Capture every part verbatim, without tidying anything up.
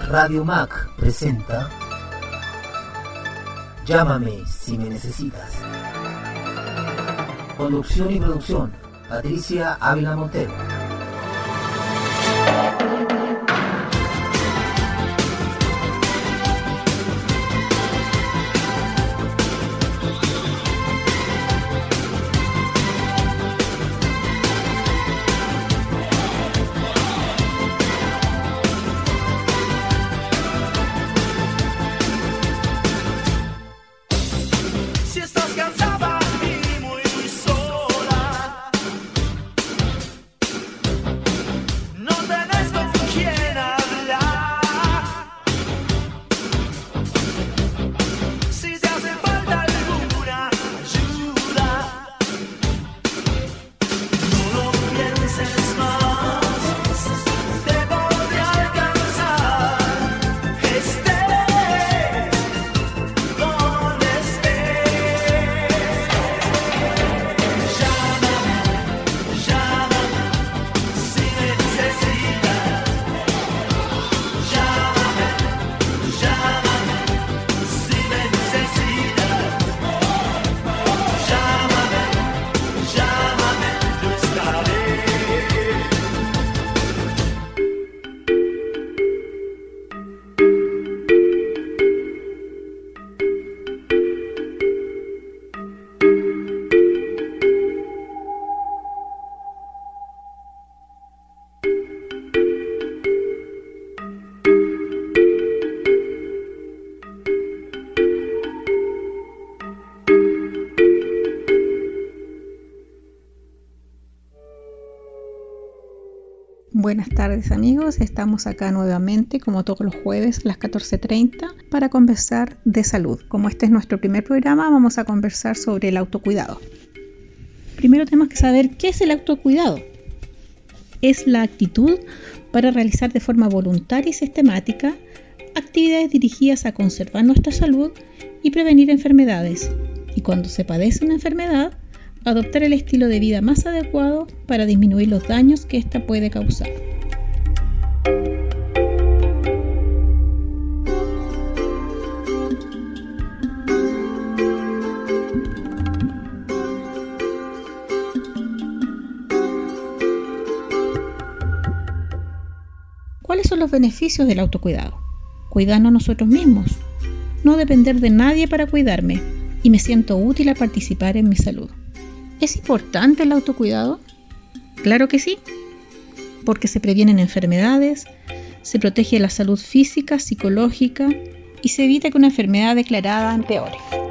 Radio Mac presenta Llámame si me necesitas. Conducción y producción, Patricia Ávila Montero. Buenas tardes amigos, estamos acá nuevamente como todos los jueves a las catorce treinta para conversar de salud. Como este es nuestro primer programa, vamos a conversar sobre el autocuidado. Primero tenemos que saber qué es el autocuidado. Es la actitud para realizar de forma voluntaria y sistemática actividades dirigidas a conservar nuestra salud y prevenir enfermedades. Y cuando se padece una enfermedad, adoptar el estilo de vida más adecuado para disminuir los daños que ésta puede causar. ¿Cuáles son los beneficios del autocuidado? Cuidarnos nosotros mismos, no depender de nadie para cuidarme y me siento útil a participar en mi salud. ¿Es importante el autocuidado? Claro que sí, porque se previenen enfermedades, se protege la salud física, psicológica y se evita que una enfermedad declarada empeore.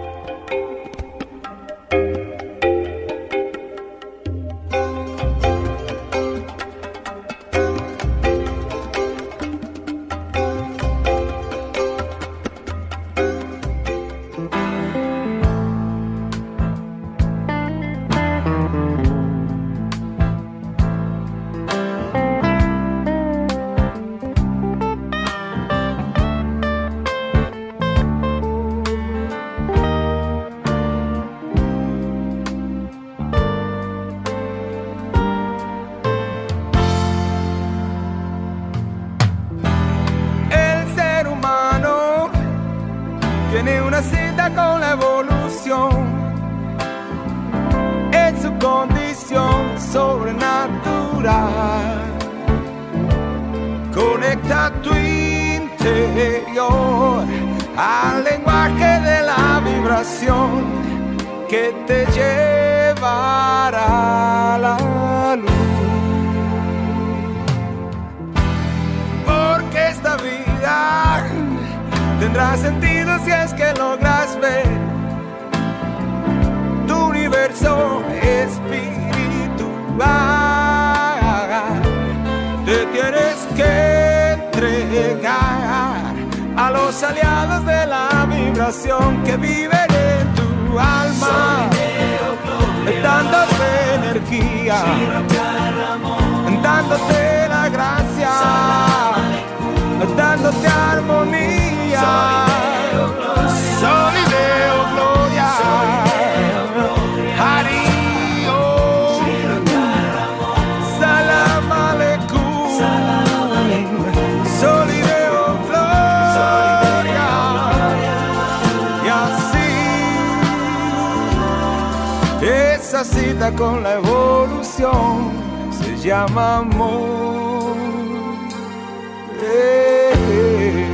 Tiene una cita con la evolución, en su condición sobrenatural. Conecta tu interior al lenguaje de la vibración que te llevará a la luz. Porque esta vida tendrá sentido si es que logras ver tu universo espiritual. Te tienes que entregar a los aliados de la vibración que viven en tu alma, dándote energía, dándote la gracia, dándote armonía. Sol y veo gloria, Hari Om, Salam Aleikum. Sol y veo gloria. Esa cita con la evolución se llama amor. Eh, eh.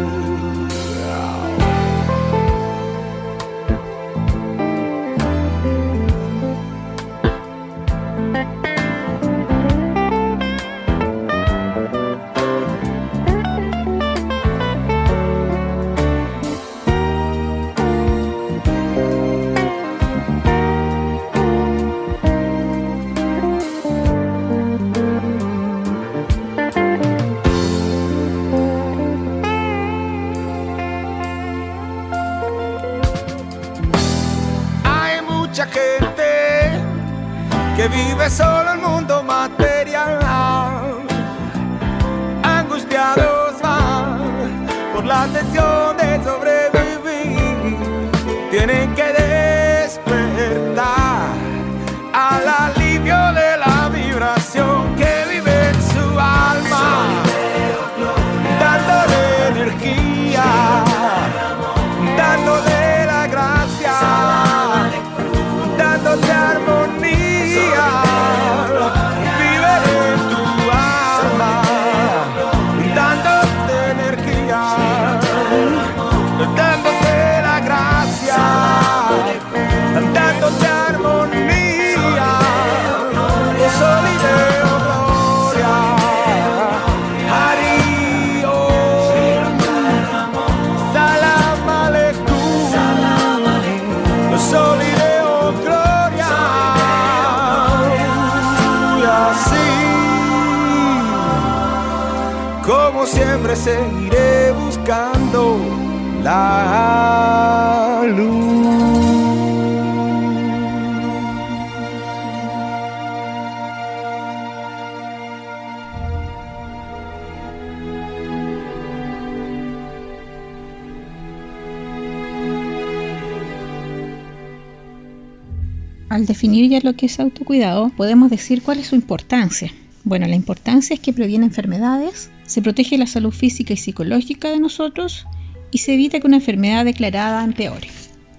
Que vive solo el mundo material, angustiados van por la tensión de sobrevivir. Tienen que despertar al alivio de la vibración que vive en su alma, dándole energía, dándole la gracia, dándote armonía. Vive en tu alma, dándote energía, dándote la gracia, dándote armonía. Sol y Deo, gloria, Hari Om, Salam Aleikum, Sol y Deo, gloria. Como siempre seguiré buscando la luz. Al definir ya lo que es autocuidado, podemos decir cuál es su importancia. Bueno, la importancia es que previene enfermedades, se protege la salud física y psicológica de nosotros y se evita que una enfermedad declarada empeore.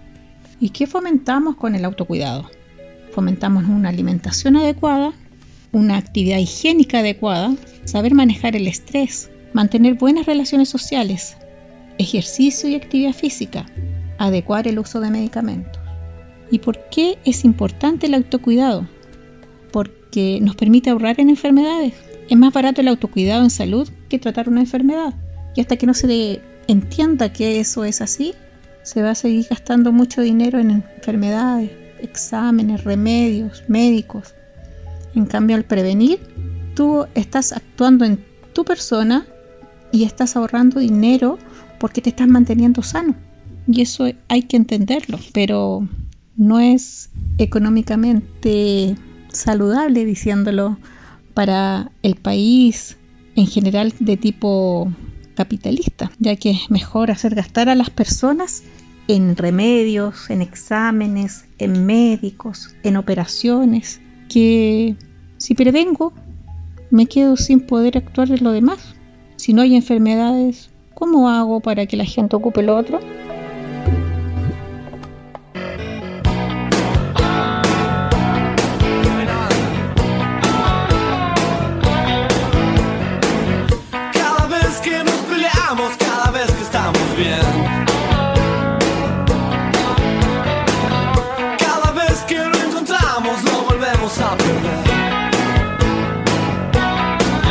¿Y qué fomentamos con el autocuidado? Fomentamos una alimentación adecuada, una actividad higiénica adecuada, saber manejar el estrés, mantener buenas relaciones sociales, ejercicio y actividad física, adecuar el uso de medicamentos. ¿Y por qué es importante el autocuidado? Porque nos permite ahorrar en enfermedades. Es más barato el autocuidado en salud que tratar una enfermedad. Y hasta que no se entienda que eso es así, se va a seguir gastando mucho dinero en enfermedades, exámenes, remedios, médicos. En cambio, al prevenir, tú estás actuando en tu persona y estás ahorrando dinero porque te estás manteniendo sano. Y eso hay que entenderlo, pero no es económicamente saludable, diciéndolo, para el país en general de tipo capitalista, ya que es mejor hacer gastar a las personas en remedios, en exámenes, en médicos, en operaciones, que si prevengo me quedo sin poder actuar en lo demás. Si no hay enfermedades, ¿cómo hago para que la gente ocupe lo otro?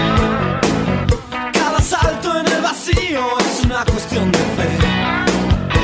Cada salto en el vacío es una cuestión de fe.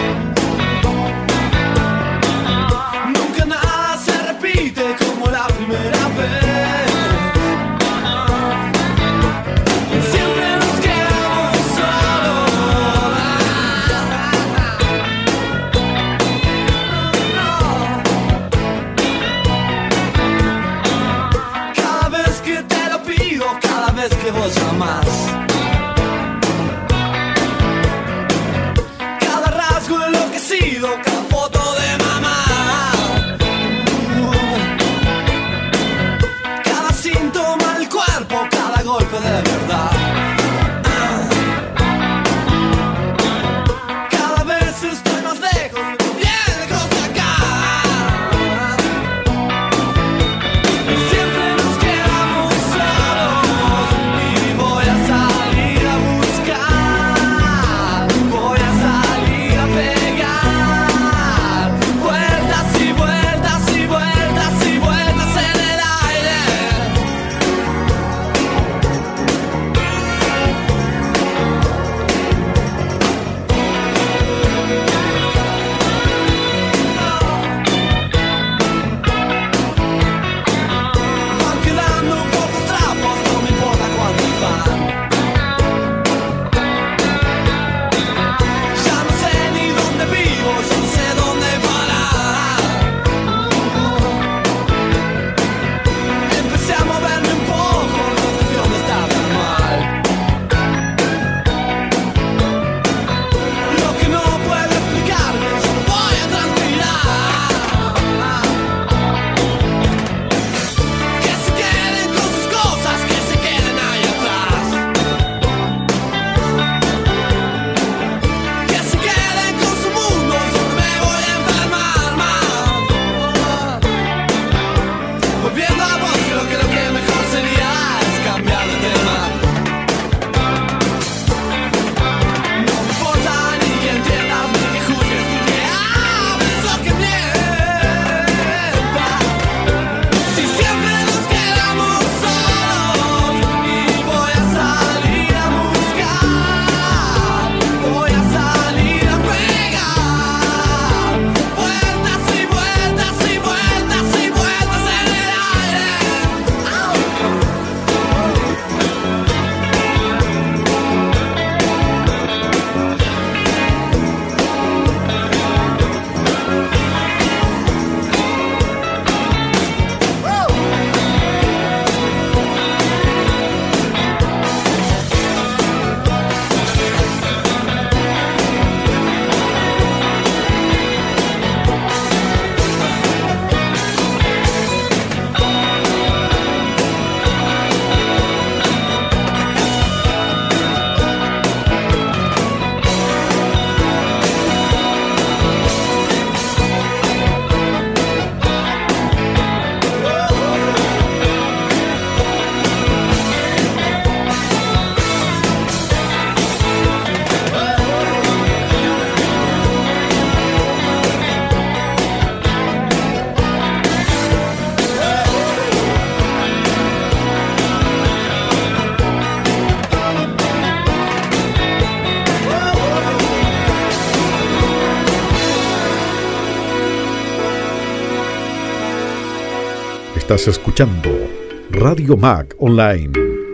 Estás escuchando Radio Mac Online.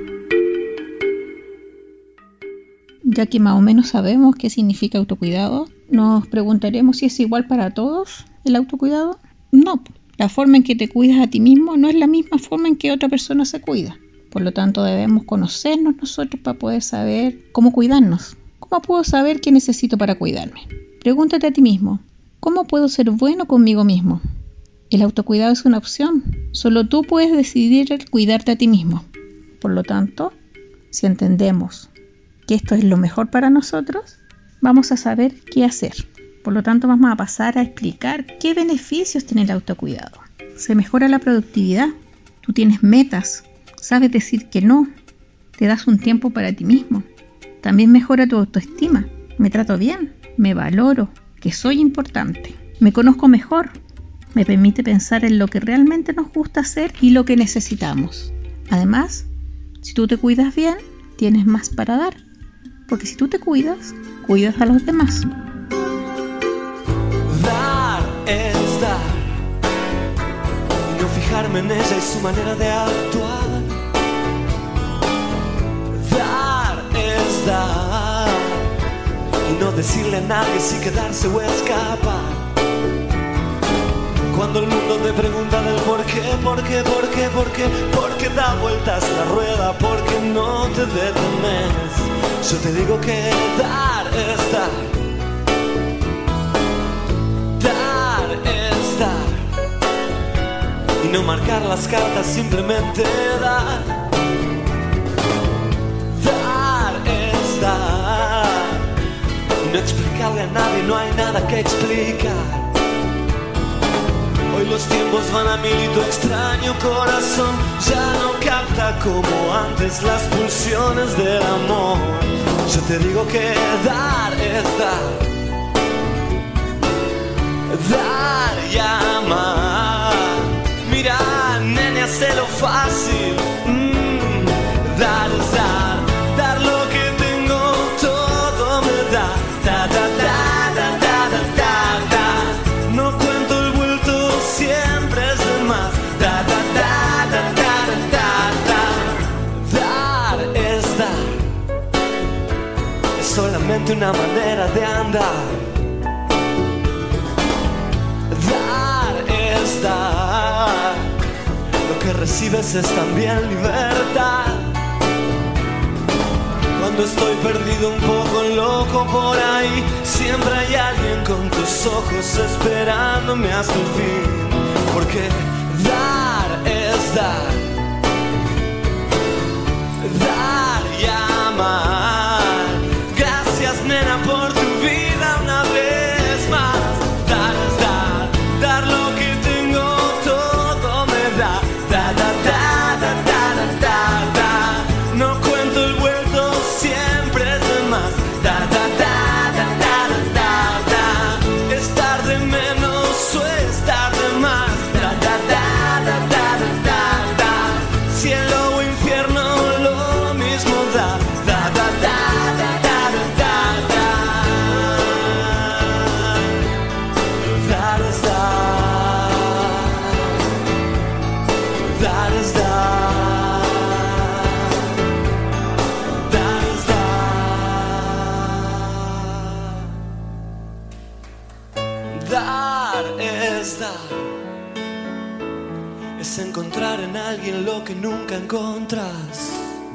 Ya que más o menos sabemos qué significa autocuidado, nos preguntaremos si es igual para todos el autocuidado. No, la forma en que te cuidas a ti mismo no es la misma forma en que otra persona se cuida. Por lo tanto, debemos conocernos nosotros para poder saber cómo cuidarnos. ¿Cómo puedo saber qué necesito para cuidarme? Pregúntate a ti mismo, ¿cómo puedo ser bueno conmigo mismo? El autocuidado es una opción. Solo tú puedes decidir cuidarte a ti mismo. Por lo tanto, si entendemos que esto es lo mejor para nosotros, vamos a saber qué hacer. Por lo tanto, vamos a pasar a explicar qué beneficios tiene el autocuidado. Se mejora la productividad, tú tienes metas, sabes decir que no, te das un tiempo para ti mismo. También mejora tu autoestima, me trato bien, me valoro, que soy importante, me conozco mejor, me permite pensar en lo que realmente nos gusta hacer y lo que necesitamos. Además, si tú te cuidas bien, tienes más para dar. Porque si tú te cuidas, cuidas a los demás. Dar es dar, y no fijarme en ella y su manera de actuar. Dar es dar, y no decirle a nadie si quedarse o escapar. Cuando el mundo te pregunta del por qué, por qué, por qué, por qué, por qué da vueltas la rueda, por qué no te detenes, yo te digo que dar es dar. Dar es dar, y no marcar las cartas, simplemente dar. Dar es dar, y no explicarle a nadie, no hay nada que explicar. Hoy los tiempos van a mil y tu extraño corazón ya no capta como antes las pulsiones del amor. Yo te digo que dar es dar, dar y amar. Mira, nene, hazlo fácil. Mm, dar es dar, dar lo que tengo, todo me da. Da, da, da, da, da, da, da, da. No cuento el vuelto, siempre es de más. Da, da, da, da, da, da, da. Dar es dar, es solamente una manera de andar. Dar es dar, lo que recibes es también libertad. Cuando estoy perdido, un poco loco por ahí, siempre hay alguien con tus ojos esperándome hasta el fin. Porque dar es dar, dar y amar. Gracias, nena, por tu vida una vez más. Dar es dar, dar lo que tengo, todo me da. Da, da, da, da, da, da, da, da. No cuento el vuelto, siempre es de más. Da, da, da, da, da, da, da, da. Estar de menos o estar de más. Da, da, da, da, da, da, da. Cielo o infierno, lo mismo da. Da, da, da, da, da, da, da. Dar es dar, dar es dar, dar es dar. Dar es dar, es encontrar en alguien lo que nunca encontras.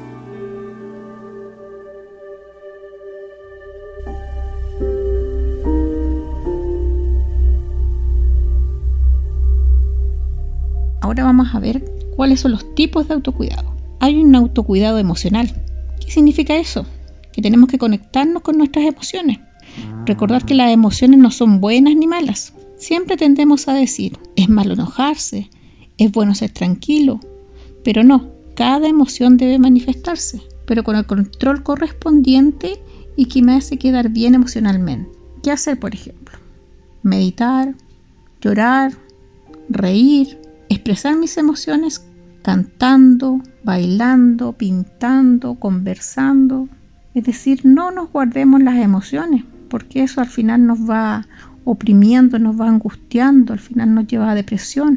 Ahora vamos a ver cuáles son los tipos de autocuidado. Hay un autocuidado emocional. ¿Qué significa eso? Que tenemos que conectarnos con nuestras emociones. Recordar que las emociones no son buenas ni malas. Siempre tendemos a decir, es malo enojarse, es bueno ser tranquilo, pero no, cada emoción debe manifestarse, pero con el control correspondiente y que me hace quedar bien emocionalmente. ¿Qué hacer, por ejemplo? Meditar, llorar, reír, expresar mis emociones cantando, bailando, pintando, conversando. Es decir, no nos guardemos las emociones, porque eso al final nos va oprimiendo, nos va angustiando, al final nos lleva a depresión.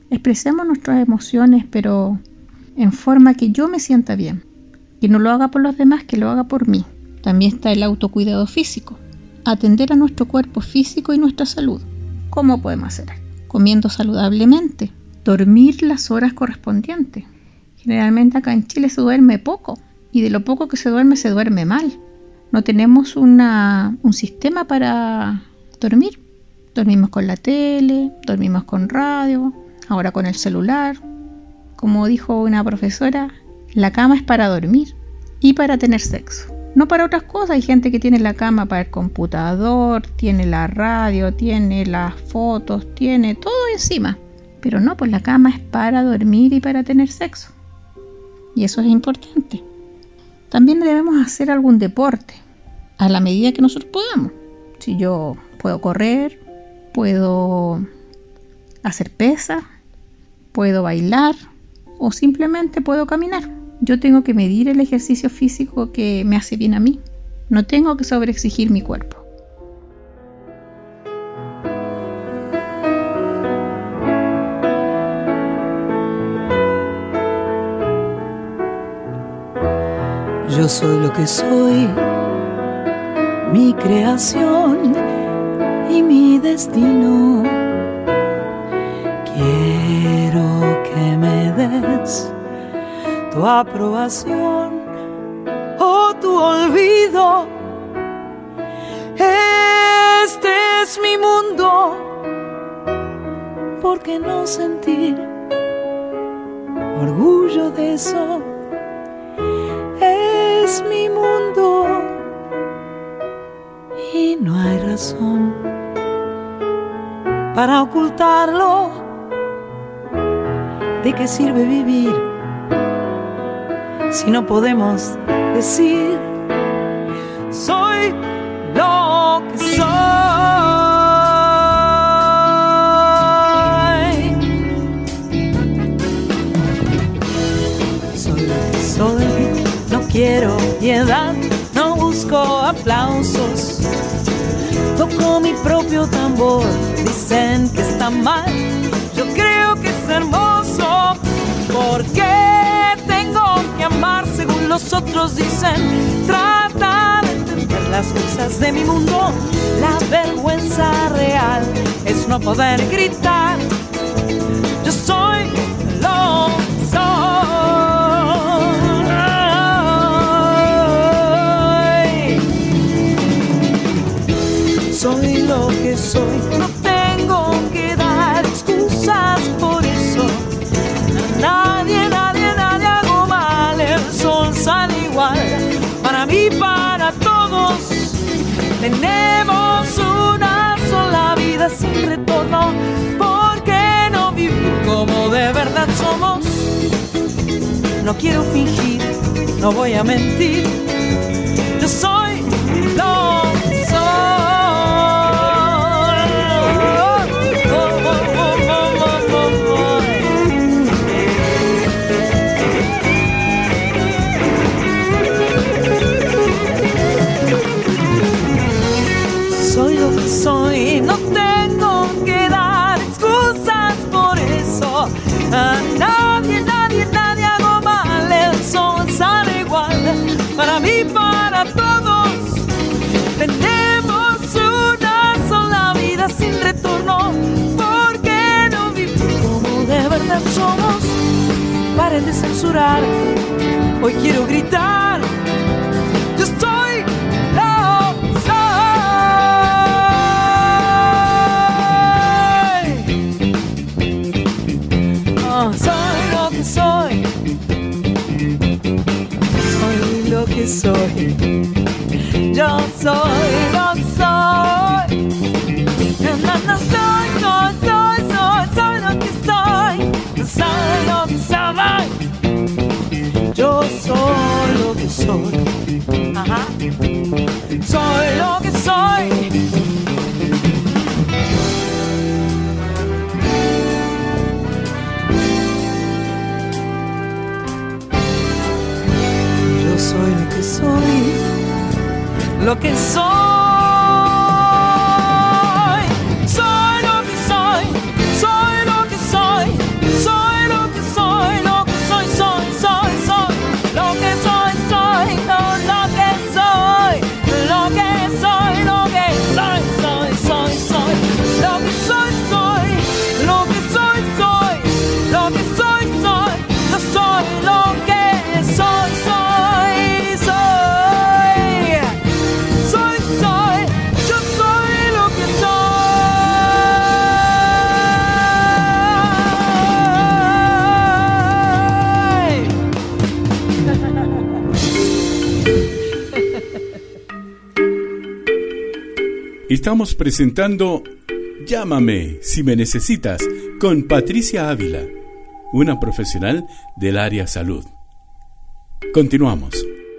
Expresemos nuestras emociones, pero en forma que yo me sienta bien. Que no lo haga por los demás, que lo haga por mí. También está el autocuidado físico. Atender a nuestro cuerpo físico y nuestra salud. ¿Cómo podemos hacer? Comiendo saludablemente. Dormir las horas correspondientes. Generalmente acá en Chile se duerme poco. Y de lo poco que se duerme, se duerme mal. No tenemos una, un sistema para dormir. Dormimos con la tele, dormimos con radio, ahora con el celular. Como dijo una profesora, la cama es para dormir y para tener sexo. No para otras cosas. Hay gente que tiene la cama para el computador, tiene la radio, tiene las fotos, tiene todo encima. Pero no, pues la cama es para dormir y para tener sexo. Y eso es importante. También debemos hacer algún deporte a la medida que nosotros podamos. Si yo puedo correr, puedo hacer pesas, puedo bailar o simplemente puedo caminar. Yo tengo que medir el ejercicio físico que me hace bien a mí. No tengo que sobreexigir mi cuerpo. Yo soy lo que soy, mi creación y mi destino. Quiero que me des tu aprobación o tu olvido. Este es mi mundo, ¿por qué no sentir orgullo de eso? Es mi mundo y no hay razón para ocultarlo. ¿De qué sirve vivir si no podemos decir soy lo que soy? Soy lo que soy, no quiero piedad, no busco aplausos. Toco mi propio tambor, dicen que está mal, yo creo que es hermoso. ¿Por qué tengo que amar según los otros dicen? Trata de entender las cosas de mi mundo. La vergüenza real es no poder gritar. Yo soy lo que soy. Soy lo que soy, no tengo que dar excusas por eso. Nadie, nadie, nadie hago mal, el sol sale igual, para mí, para todos. Tenemos una sola vida sin retorno, ¿por qué no vivir como de verdad somos? No quiero fingir, no voy a mentir, yo soy lo que soy. Soy, no tengo que dar excusas por eso. A nadie, nadie, nadie hago mal, el sol sale igual, para mí, para todos. Tenemos una sola vida sin retorno, ¿por qué no vivir como de verdad somos? Paren de censurar, hoy quiero gritar, yo estoy lo que soy. Soy lo que soy, soy lo que soy, yo soy lo que soy, no, no, no soy, no, soy, soy, soy lo que soy, soy lo que soy, yo soy lo que soy, ajá, soy lo que soy. Soy lo que soy, lo que soy, soy lo que soy, soy lo que soy, Estamos presentando Llámame si me necesitas con Patricia Ávila, una profesional del área salud. Continuamos.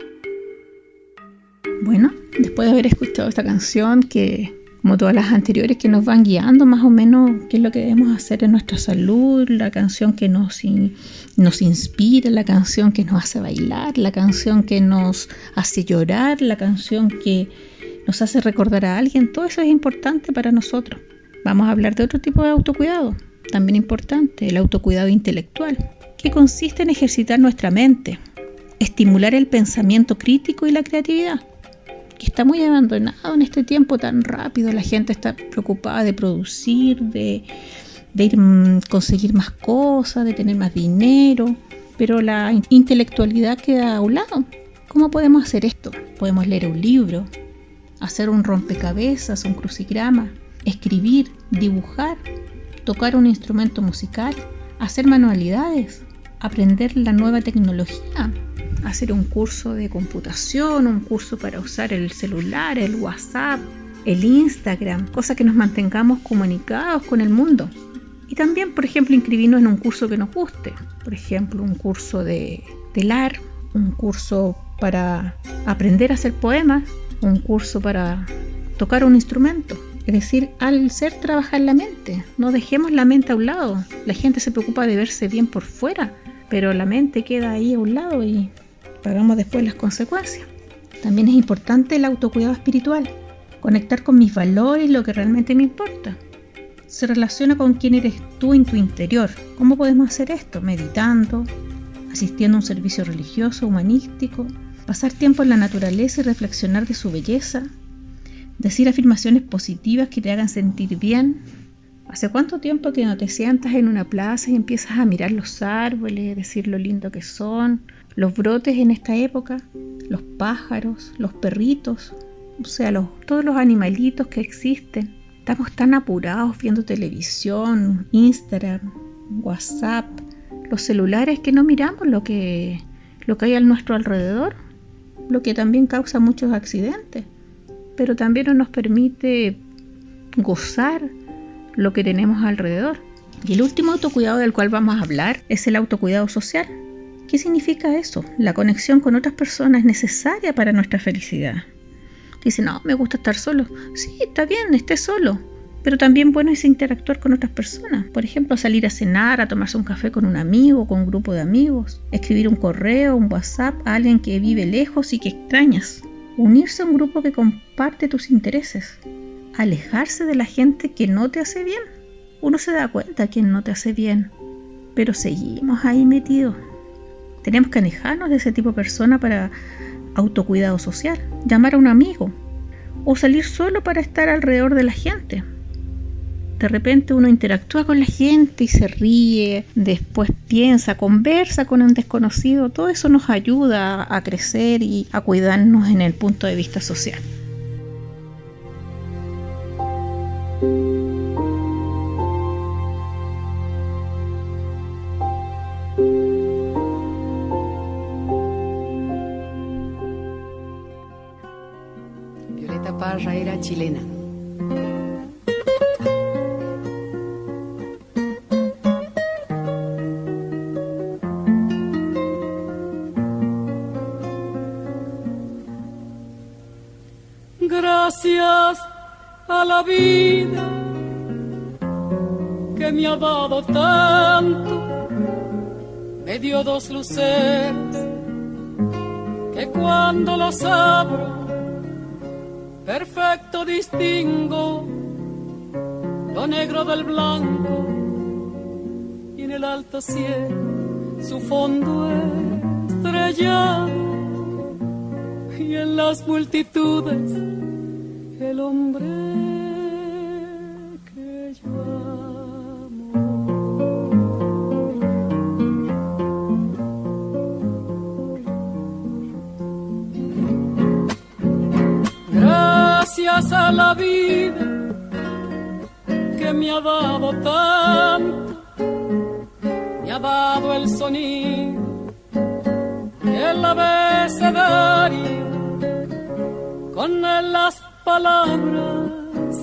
Bueno, después de haber escuchado esta canción, que como todas las anteriores, que nos van guiando más o menos qué es lo que debemos hacer en nuestra salud, la canción que nos, in, nos inspira, la canción que nos hace bailar, la canción que nos hace llorar, la canción que nos hace recordar a alguien, todo eso es importante para nosotros. Vamos a hablar de otro tipo de autocuidado, también importante, el autocuidado intelectual, que consiste en ejercitar nuestra mente, estimular el pensamiento crítico y la creatividad, que está muy abandonado en este tiempo tan rápido. La gente está preocupada de producir, de, de ir, mmm, conseguir más cosas, de tener más dinero, pero la intelectualidad queda a un lado. ¿Cómo podemos hacer esto? Podemos leer un libro, hacer un rompecabezas, un crucigrama, escribir, dibujar, tocar un instrumento musical, hacer manualidades, aprender la nueva tecnología, hacer un curso de computación, un curso para usar el celular, el WhatsApp, el Instagram, cosa que nos mantengamos comunicados con el mundo. Y también, por ejemplo, inscribirnos en un curso que nos guste, por ejemplo, un curso de telar, un curso para aprender a hacer poemas, un curso para tocar un instrumento. Es decir, al ser trabajar la mente, no dejemos la mente a un lado. La gente se preocupa de verse bien por fuera, pero la mente queda ahí a un lado y pagamos después las consecuencias. También es importante el autocuidado espiritual, conectar con mis valores y lo que realmente me importa. Se relaciona con quién eres tú en tu interior. ¿Cómo podemos hacer esto? Meditando, asistiendo a un servicio religioso, humanístico, pasar tiempo en la naturaleza y reflexionar de su belleza, decir afirmaciones positivas que te hagan sentir bien. ¿Hace cuánto tiempo que no te sientas en una plaza y empiezas a mirar los árboles, decir lo lindo que son, los brotes en esta época, los pájaros, los perritos, o sea, los, todos los animalitos que existen? Estamos tan apurados viendo televisión, Instagram, WhatsApp, los celulares, que no miramos lo que, lo que hay a nuestro alrededor, lo que también causa muchos accidentes, pero también no nos permite gozar lo que tenemos alrededor. Y el último autocuidado del cual vamos a hablar es el autocuidado social. ¿Qué significa eso? La conexión con otras personas es necesaria para nuestra felicidad. Dicen, no, me gusta estar solo. Sí, está bien, esté solo, pero también bueno es interactuar con otras personas. Por ejemplo, salir a cenar, a tomarse un café con un amigo, con un grupo de amigos, escribir un correo, un WhatsApp a alguien que vive lejos y que extrañas, unirse a un grupo que comparte tus intereses, alejarse de la gente que no te hace bien. Uno se da cuenta que no te hace bien, pero seguimos ahí metidos. Tenemos que alejarnos de ese tipo de persona para autocuidado social, llamar a un amigo o salir solo para estar alrededor de la gente. De repente uno interactúa con la gente y se ríe, después piensa, conversa con un desconocido. Todo eso nos ayuda a crecer y a cuidarnos en el punto de vista social. Violeta Parra era chilena. Gracias a la vida que me ha dado tanto, me dio dos luceros que cuando los abro perfecto distingo lo negro del blanco, y en el alto cielo su fondo estrellado, y en las multitudes el hombre que yo amo. Gracias a la vida que me ha dado tanto, me ha dado el sonido y el abecedario, con él las palabras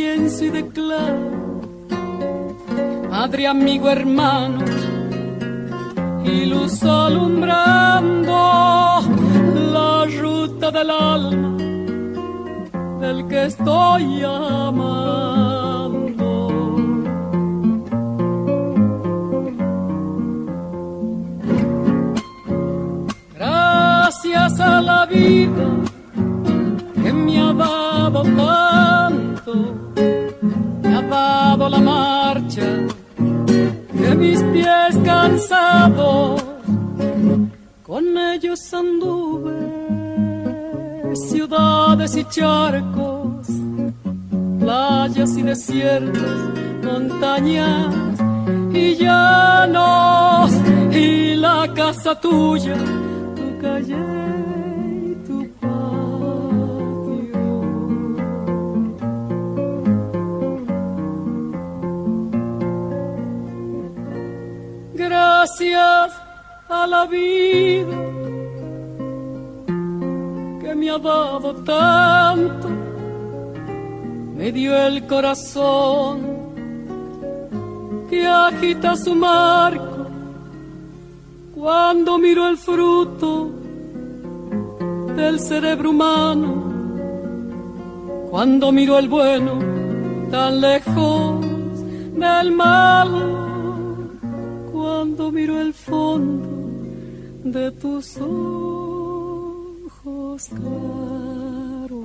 pienso y declaro, madre, amigo, hermano, y luz alumbrando la ruta del alma del que estoy amando. Gracias a la vida que me ha dado tanto, me ha dado la marcha de mis pies cansados, con ellos anduve ciudades y charcos, playas y desiertos, montañas y llanos, y la casa tuya, tu calle y tu patio. Gracias a la vida que me ha dado tanto, me dio el corazón que agita su marco cuando miro el fruto del cerebro humano, cuando miro el bueno tan lejos del mal, cuando miro el fondo de tus ojos claros.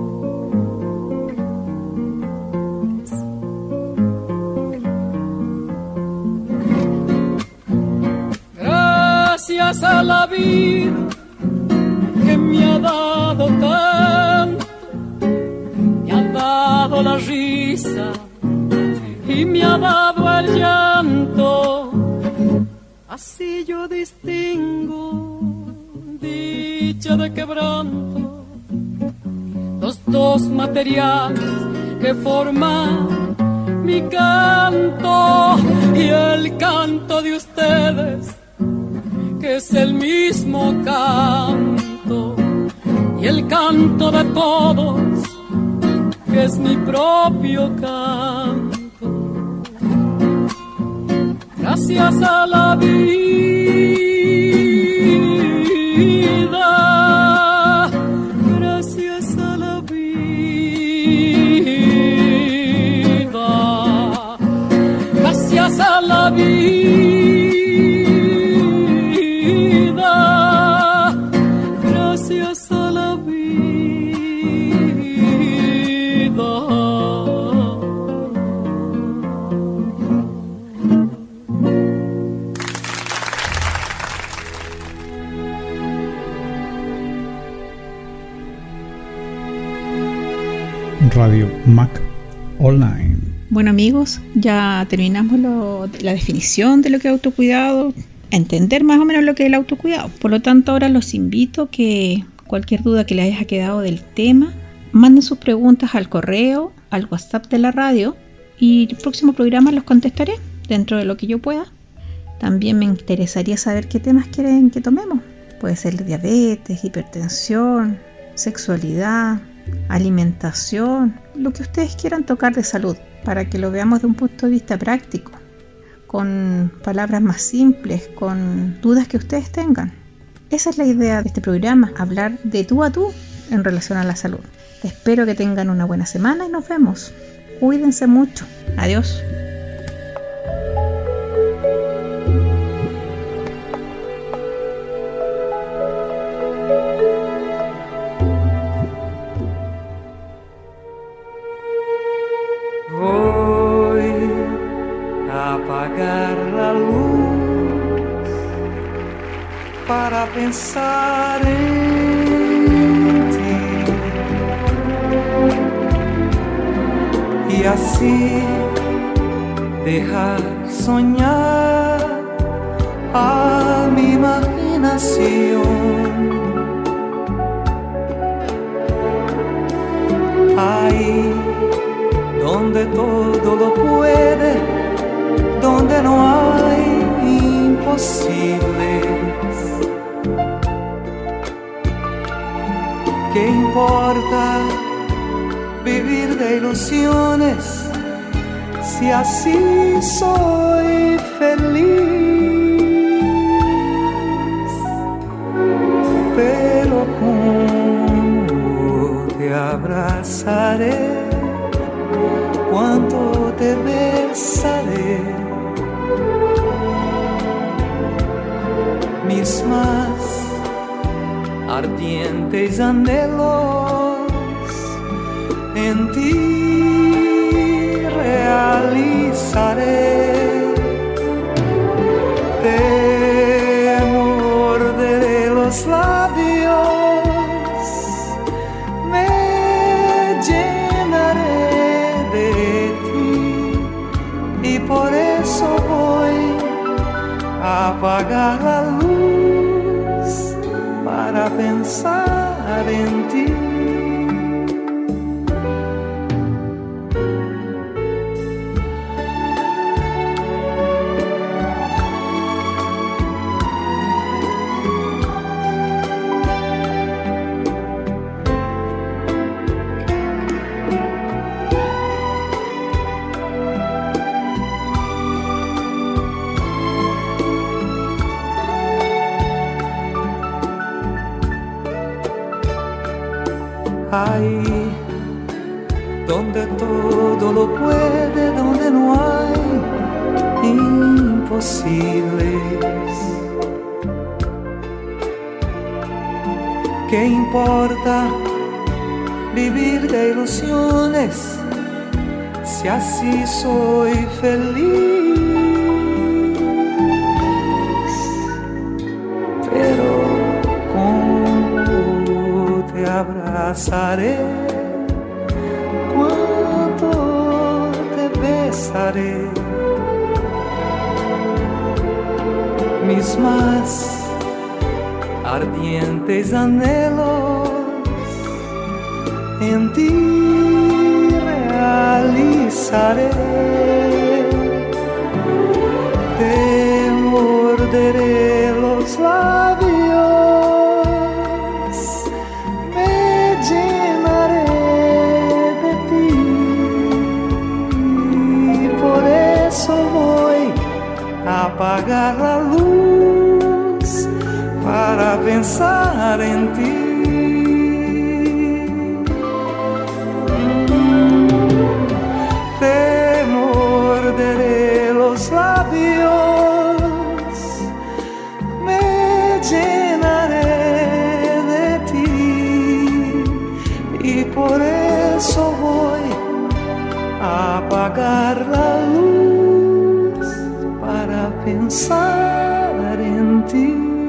Gracias a la vida que me ha dado tanto, me ha dado la risa y me ha dado el llanto. Así yo distingo dicha de quebranto, los dos materiales que forman mi canto y el canto de ustedes, que es el mismo canto, y el canto de todos, que es mi propio canto. Gracias a la vida, gracias a la vida, gracias a la vida, gracias a la vida. Radio Mac Online. Bueno, amigos, ya terminamos lo, la definición de lo que es autocuidado, entender más o menos lo que es el autocuidado. Por lo tanto, ahora los invito a que cualquier duda que les haya quedado del tema, manden sus preguntas al correo, al WhatsApp de la radio, y el próximo programa los contestaré dentro de lo que yo pueda. También me interesaría saber qué temas quieren que tomemos. Puede ser diabetes, hipertensión, sexualidad, alimentación, lo que ustedes quieran tocar de salud, para que lo veamos de un punto de vista práctico, con palabras más simples, con dudas que ustedes tengan. Esa es la idea de este programa, hablar de tú a tú en relación a la salud. Espero que tengan una buena semana y nos vemos. Cuídense mucho. Adiós. Para pensar en ti y así dejar soñar a mi imaginación. Ahí donde todo lo puede, donde no hay imposibles. ¿Qué importa vivir vivir de ilusiones, si así soy feliz. Pero cómo te abrazaré, cuánto te besaré, mis más ardientes anhelos en ti realizaré. Te morderé los labios, me llenaré de ti, y por eso voy a apagar la luz para pensar en ti. Ahí donde todo lo puede, donde no hay imposibles. ¿Qué importa vivir de ilusiones, si así soy feliz? Pero ¿cómo te abrazaré? ¿Cuánto te besaré? Mis más ardientes anhelos en ti realizaré. Te morderé los labios, me llenaré de ti, y por eso voy a apagar la luz para pensar en ti. Te morderé los labios, me llenaré de ti, y por eso voy a apagar la luz para pensar en ti.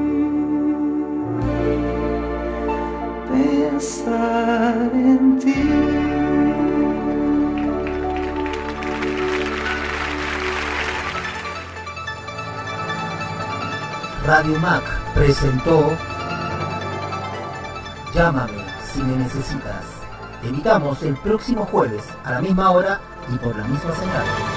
Pensar en ti. Radio Mac presentó Llámame si me necesitas. Te invitamos el próximo jueves a la misma hora y por la misma señal.